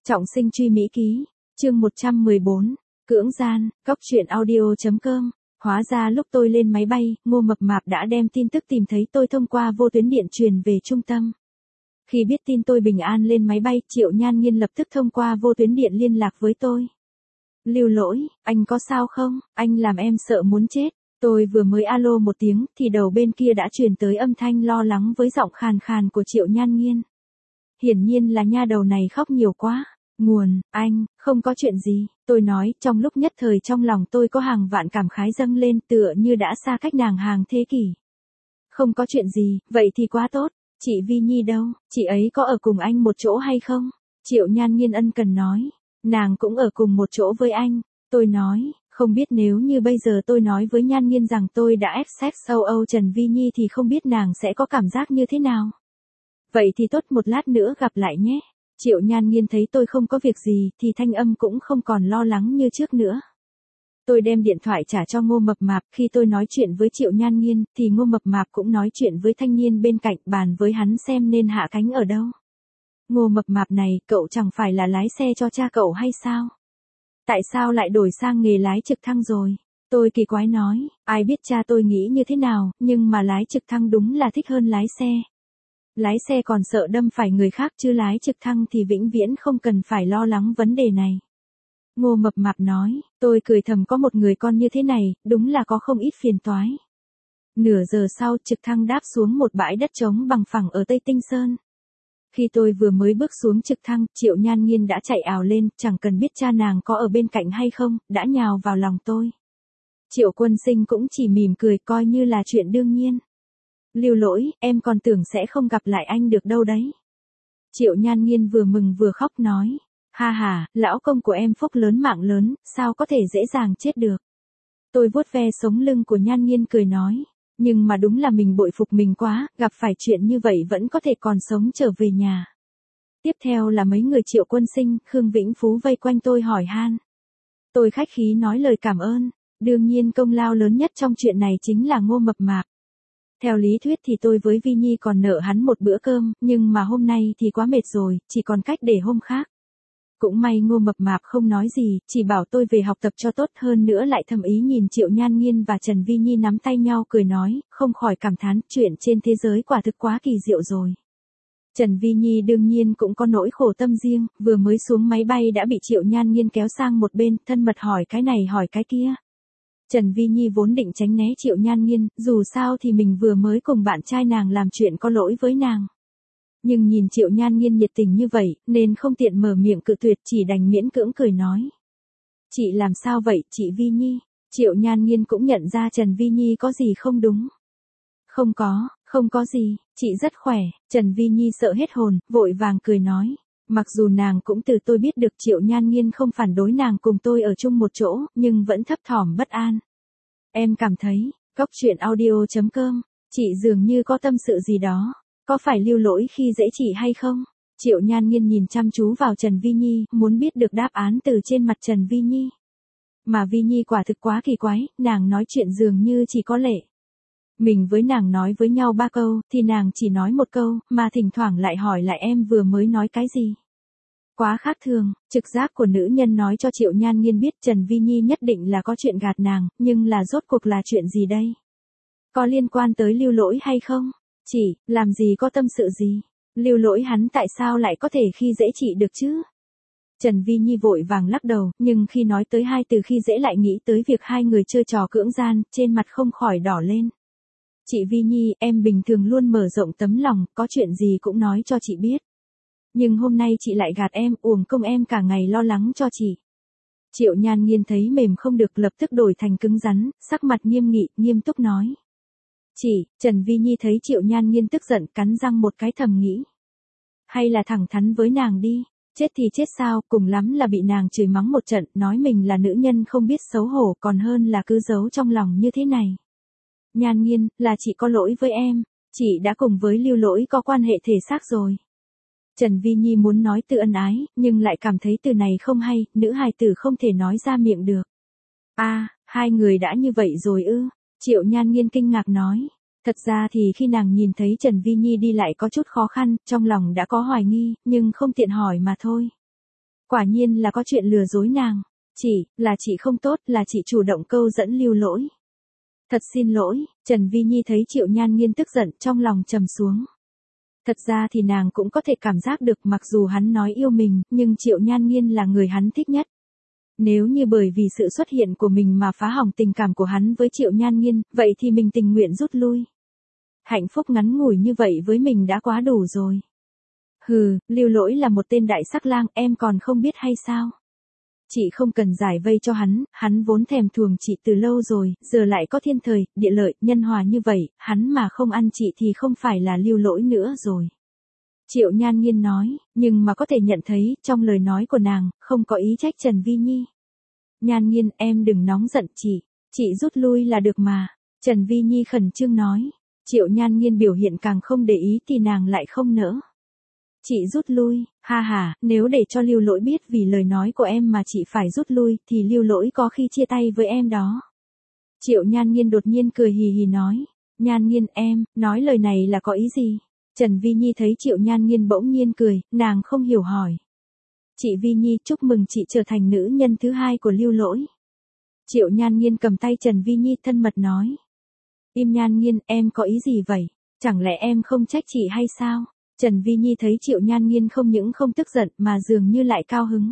Trọng sinh truy Mỹ ký, chương 114, cưỡng gian, góc truyện audio.com. Hóa ra lúc tôi lên máy bay, Ngô Mập Mạp đã đem tin tức tìm thấy tôi thông qua vô tuyến điện truyền về trung tâm. Khi biết tin tôi bình an lên máy bay, Triệu Nhan Nhiên lập tức thông qua vô tuyến điện liên lạc với tôi. Lưu Lỗi, anh có sao không? Anh làm em sợ muốn chết. Tôi vừa mới alo một tiếng, thì đầu bên kia đã truyền tới âm thanh lo lắng với giọng khàn khàn của Triệu Nhan Nhiên. Hiển nhiên là nha đầu này khóc nhiều quá. Nguồn, anh, không có chuyện gì, tôi nói, trong lúc nhất thời trong lòng tôi có hàng vạn cảm khái dâng lên tựa như đã xa cách nàng hàng thế kỷ. Không có chuyện gì, vậy thì quá tốt, chị Vi Nhi đâu, chị ấy có ở cùng anh một chỗ hay không? Triệu Nhan Nhiên ân cần nói, nàng cũng ở cùng một chỗ với anh, tôi nói, không biết nếu như bây giờ tôi nói với Nhan Nhiên rằng tôi đã ép sex Âu Trần Vi Nhi thì không biết nàng sẽ có cảm giác như thế nào. Vậy thì tốt, một lát nữa gặp lại nhé. Triệu Nhan Nhiên thấy tôi không có việc gì thì thanh âm cũng không còn lo lắng như trước nữa. Tôi đem điện thoại trả cho Ngô Mập Mạp, khi tôi nói chuyện với Triệu Nhan Nhiên thì Ngô Mập Mạp cũng nói chuyện với thanh niên bên cạnh, bàn với hắn xem nên hạ cánh ở đâu. Ngô Mập Mạp này, cậu chẳng phải là lái xe cho cha cậu hay sao? Tại sao lại đổi sang nghề lái trực thăng rồi? Tôi kỳ quái nói, ai biết cha tôi nghĩ như thế nào, nhưng mà lái trực thăng đúng là thích hơn lái xe. Lái xe còn sợ đâm phải người khác chứ lái trực thăng thì vĩnh viễn không cần phải lo lắng vấn đề này. Ngô Mập Mạp nói, tôi cười thầm, có một người con như thế này, đúng là có không ít phiền toái. Nửa giờ sau, trực thăng đáp xuống một bãi đất trống bằng phẳng ở Tây Tinh Sơn. Khi tôi vừa mới bước xuống trực thăng, Triệu Nhan Nhiên đã chạy ào lên, chẳng cần biết cha nàng có ở bên cạnh hay không, đã nhào vào lòng tôi. Triệu Quân Sinh cũng chỉ mỉm cười coi như là chuyện đương nhiên. Lưu Lỗi, em còn tưởng sẽ không gặp lại anh được đâu đấy. Triệu Nhan Nhiên vừa mừng vừa khóc nói, ha ha, lão công của em phúc lớn mạng lớn, sao có thể dễ dàng chết được. Tôi vuốt ve sống lưng của Nhan Nhiên cười nói, nhưng mà đúng là mình bội phục mình quá, gặp phải chuyện như vậy vẫn có thể còn sống trở về nhà. Tiếp theo là mấy người Triệu Quân Sinh, Khương Vĩnh Phú vây quanh tôi hỏi han. Tôi khách khí nói lời cảm ơn, đương nhiên công lao lớn nhất trong chuyện này chính là Ngô Mập Mạp. Theo lý thuyết thì tôi với Vi Nhi còn nợ hắn một bữa cơm, nhưng mà hôm nay thì quá mệt rồi, chỉ còn cách để hôm khác. Cũng may Ngô Mập Mạp không nói gì, chỉ bảo tôi về học tập cho tốt, hơn nữa lại thầm ý nhìn Triệu Nhan Nhiên và Trần Vi Nhi nắm tay nhau cười nói, không khỏi cảm thán, chuyện trên thế giới quả thực quá kỳ diệu rồi. Trần Vi Nhi đương nhiên cũng có nỗi khổ tâm riêng, vừa mới xuống máy bay đã bị Triệu Nhan Nhiên kéo sang một bên, thân mật hỏi cái này hỏi cái kia. Trần Vi Nhi vốn định tránh né Triệu Nhan Nhiên, dù sao thì mình vừa mới cùng bạn trai nàng làm chuyện có lỗi với nàng. Nhưng nhìn Triệu Nhan Nhiên nhiệt tình như vậy, nên không tiện mở miệng cự tuyệt, chỉ đành miễn cưỡng cười nói. Chị làm sao vậy, chị Vi Nhi? Triệu Nhan Nhiên cũng nhận ra Trần Vi Nhi có gì không đúng. Không có gì, chị rất khỏe. Trần Vi Nhi sợ hết hồn, vội vàng cười nói. Mặc dù nàng cũng từ tôi biết được Triệu Nhan Nhiên không phản đối nàng cùng tôi ở chung một chỗ, nhưng vẫn thấp thỏm bất an. Em cảm thấy, góc truyện audio.com, chị dường như có tâm sự gì đó. Có phải Lưu Lỗi khi dễ chị hay không? Triệu Nhan Nhiên nhìn chăm chú vào Trần Vi Nhi, muốn biết được đáp án từ trên mặt Trần Vi Nhi. Mà Vi Nhi quả thực quá kỳ quái, nàng nói chuyện dường như chỉ có lệ. Mình với nàng nói với nhau 3 câu, thì nàng chỉ nói 1 câu, mà thỉnh thoảng lại hỏi lại em vừa mới nói cái gì. Quá khác thường, trực giác của nữ nhân nói cho Triệu Nhan Nhiên biết Trần Vi Nhi nhất định là có chuyện gạt nàng, nhưng là rốt cuộc là chuyện gì đây? Có liên quan tới Lưu Lỗi hay không? Chị, làm gì có tâm sự gì? Lưu Lỗi hắn tại sao lại có thể khi dễ chị được chứ? Trần Vi Nhi vội vàng lắc đầu, nhưng khi nói tới 2 từ khi dễ lại nghĩ tới việc 2 người chơi trò cưỡng gian, trên mặt không khỏi đỏ lên. Chị Vi Nhi, em bình thường luôn mở rộng tấm lòng, có chuyện gì cũng nói cho chị biết. Nhưng hôm nay chị lại gạt em, uổng công em cả ngày lo lắng cho chị. Triệu Nhan Nhiên thấy mềm không được, lập tức đổi thành cứng rắn, sắc mặt nghiêm nghị, nghiêm túc nói. Chị, Trần Vi Nhi thấy Triệu Nhan Nhiên tức giận, cắn răng một cái thầm nghĩ. Hay là thẳng thắn với nàng đi, chết thì chết sao, cùng lắm là bị nàng chửi mắng một trận, nói mình là nữ nhân không biết xấu hổ, còn hơn là cứ giấu trong lòng như thế này. Nhan Nhiên, là chị có lỗi với em, chị đã cùng với Lưu Lỗi có quan hệ thể xác rồi. Trần Vi Nhi muốn nói từ ân ái, nhưng lại cảm thấy từ này không hay, nữ hài tử không thể nói ra miệng được. À, 2 người đã như vậy rồi ư? Triệu Nhan Nhiên kinh ngạc nói. Thật ra thì khi nàng nhìn thấy Trần Vi Nhi đi lại có chút khó khăn, trong lòng đã có hoài nghi, nhưng không tiện hỏi mà thôi. Quả nhiên là có chuyện lừa dối nàng. Là chị không tốt, là chị chủ động câu dẫn Lưu Lỗi. Thật xin lỗi, Trần Vi Nhi thấy Triệu Nhan Nghiên tức giận, trong lòng trầm xuống. Thật ra thì nàng cũng có thể cảm giác được mặc dù hắn nói yêu mình, nhưng Triệu Nhan Nghiên là người hắn thích nhất. Nếu như bởi vì sự xuất hiện của mình mà phá hỏng tình cảm của hắn với Triệu Nhan Nghiên, vậy thì mình tình nguyện rút lui. Hạnh phúc ngắn ngủi như vậy với mình đã quá đủ rồi. Hừ, Lưu Lỗi là một tên đại sắc lang, em còn không biết hay sao? Chị không cần giải vây cho hắn vốn thèm thuồng chị từ lâu rồi, giờ lại có thiên thời, địa lợi, nhân hòa như vậy, hắn mà không ăn chị thì không phải là Lưu Lỗi nữa rồi. Triệu Nhan Nghiên nói, nhưng mà có thể nhận thấy, trong lời nói của nàng, không có ý trách Trần Vi Nhi. Nhan Nghiên, em đừng nóng giận chị rút lui là được mà. Trần Vi Nhi khẩn trương nói. Triệu Nhan Nghiên biểu hiện càng không để ý thì nàng lại không nỡ. Chị rút lui, ha, nếu để cho Lưu Lỗi biết vì lời nói của em mà chị phải rút lui, thì Lưu Lỗi có khi chia tay với em đó. Triệu Nhan Nghiên đột nhiên cười hì hì nói. Nhan Nghiên, em, nói lời này là có ý gì? Trần Vi Nhi thấy Triệu Nhan Nghiên bỗng nhiên cười, nàng không hiểu hỏi. Chị Vi Nhi, chúc mừng chị trở thành nữ nhân thứ 2 của Lưu Lỗi. Triệu Nhan Nghiên cầm tay Trần Vi Nhi thân mật nói. Im Nhan Nghiên, em có ý gì vậy? Chẳng lẽ em không trách chị hay sao? Trần Vi Nhi thấy Triệu Nhan Nghiên không những không tức giận mà dường như lại cao hứng.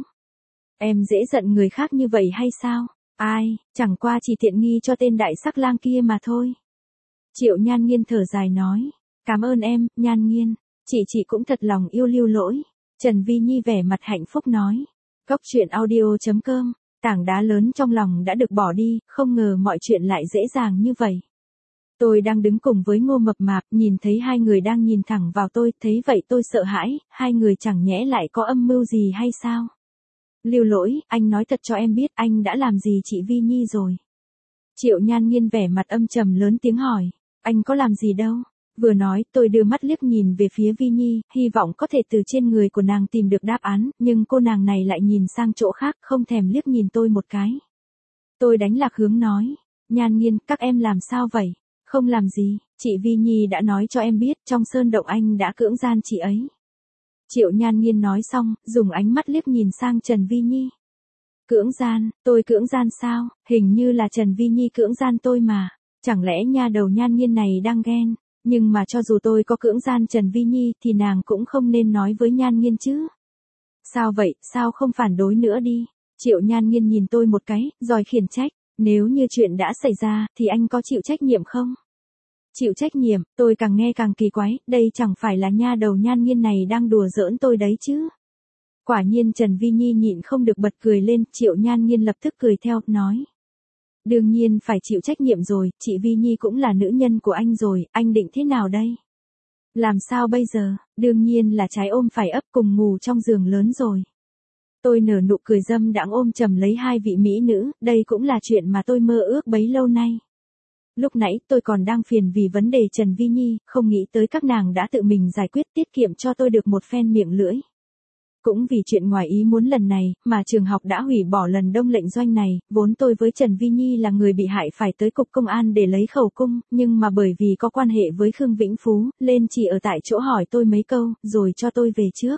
Em dễ giận người khác như vậy hay sao? Ai, chẳng qua chỉ tiện nghi cho tên đại sắc lang kia mà thôi. Triệu Nhan Nghiên thở dài nói. Cảm ơn em, Nhan Nghiên. Chị cũng thật lòng yêu Lưu Lỗi. Trần Vi Nhi vẻ mặt hạnh phúc nói. Góc truyện audio.com, tảng đá lớn trong lòng đã được bỏ đi, không ngờ mọi chuyện lại dễ dàng như vậy. Tôi đang đứng cùng với Ngô Mập Mạp, nhìn thấy hai người đang nhìn thẳng vào tôi, thấy vậy tôi sợ hãi, hai người chẳng nhẽ lại có âm mưu gì hay sao? Lưu Lỗi, anh nói thật cho em biết anh đã làm gì chị Vi Nhi rồi. Triệu Nhan Nghiên vẻ mặt âm trầm lớn tiếng hỏi, anh có làm gì đâu. Vừa nói, tôi đưa mắt liếc nhìn về phía Vi Nhi, hy vọng có thể từ trên người của nàng tìm được đáp án, nhưng cô nàng này lại nhìn sang chỗ khác, không thèm liếc nhìn tôi một cái. Tôi đánh lạc hướng nói, Nhan Nghiên, các em làm sao vậy? Không làm gì, chị Vi Nhi đã nói cho em biết, trong sơn động anh đã cưỡng gian chị ấy. Triệu Nhan Nghiên nói xong, dùng ánh mắt liếc nhìn sang Trần Vi Nhi. Cưỡng gian, tôi cưỡng gian sao? Hình như là Trần Vi Nhi cưỡng gian tôi mà. Chẳng lẽ nha đầu Nhan Nghiên này đang ghen? Nhưng mà cho dù tôi có cưỡng gian Trần Vi Nhi thì nàng cũng không nên nói với Nhan Nghiên chứ. Sao vậy, sao không phản đối nữa đi? Triệu Nhan Nghiên nhìn tôi một cái, rồi khiển trách. Nếu như chuyện đã xảy ra, thì anh có chịu trách nhiệm không? Chịu trách nhiệm, tôi càng nghe càng kỳ quái, đây chẳng phải là nha đầu Nhan Nghiên này đang đùa giỡn tôi đấy chứ. Quả nhiên Trần Vi Nhi nhịn không được bật cười lên, Triệu Nhan Nghiên lập tức cười theo, nói. Đương nhiên phải chịu trách nhiệm rồi, chị Vi Nhi cũng là nữ nhân của anh rồi, anh định thế nào đây? Làm sao bây giờ, đương nhiên là trái ôm phải ấp cùng ngủ trong giường lớn rồi. Tôi nở nụ cười dâm đãng ôm chầm lấy hai vị mỹ nữ, đây cũng là chuyện mà tôi mơ ước bấy lâu nay. Lúc nãy tôi còn đang phiền vì vấn đề Trần Vi Nhi, không nghĩ tới các nàng đã tự mình giải quyết tiết kiệm cho tôi được một phen miệng lưỡi. Cũng vì chuyện ngoài ý muốn lần này, mà trường học đã hủy bỏ lần đông lệnh doanh này, vốn tôi với Trần Vi Nhi là người bị hại phải tới cục công an để lấy khẩu cung, nhưng mà bởi vì có quan hệ với Khương Vĩnh Phú, lên chỉ ở tại chỗ hỏi tôi mấy câu, rồi cho tôi về trước.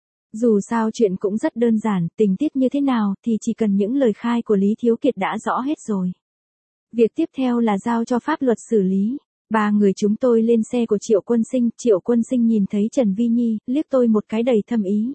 Dù sao chuyện cũng rất đơn giản, tình tiết như thế nào thì chỉ cần những lời khai của Lý Thiếu Kiệt đã rõ hết rồi. Việc tiếp theo là giao cho pháp luật xử lý. Ba người chúng tôi lên xe của Triệu Quân Sinh nhìn thấy Trần Vi Nhi, liếc tôi một cái đầy thâm ý.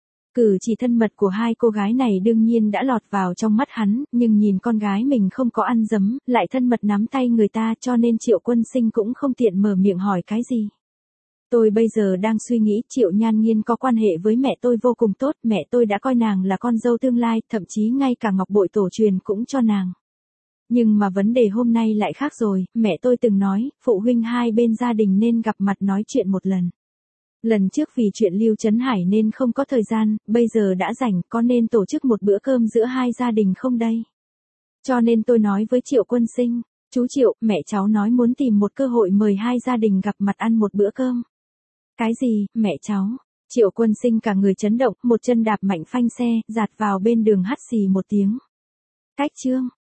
Cử chỉ thân mật của hai cô gái này đương nhiên đã lọt vào trong mắt hắn, nhưng nhìn con gái mình không có ăn dấm, lại thân mật nắm tay người ta cho nên Triệu Quân Sinh cũng không tiện mở miệng hỏi cái gì. Tôi bây giờ đang suy nghĩ Triệu Nhan Nghiên có quan hệ với mẹ tôi vô cùng tốt, mẹ tôi đã coi nàng là con dâu tương lai, thậm chí ngay cả ngọc bội tổ truyền cũng cho nàng. Nhưng mà vấn đề hôm nay lại khác rồi, mẹ tôi từng nói, phụ huynh hai bên gia đình nên gặp mặt nói chuyện một lần. Lần trước vì chuyện Lưu Trấn Hải nên không có thời gian, bây giờ đã rảnh, có nên tổ chức một bữa cơm giữa hai gia đình không đây? Cho nên tôi nói với Triệu Quân Sinh, chú Triệu, mẹ cháu nói muốn tìm một cơ hội mời hai gia đình gặp mặt ăn một bữa cơm. Cái gì, mẹ cháu? Triệu Quân Sinh cả người chấn động, một chân đạp mạnh phanh xe, dạt vào bên đường hắt xì một tiếng. Cách chương.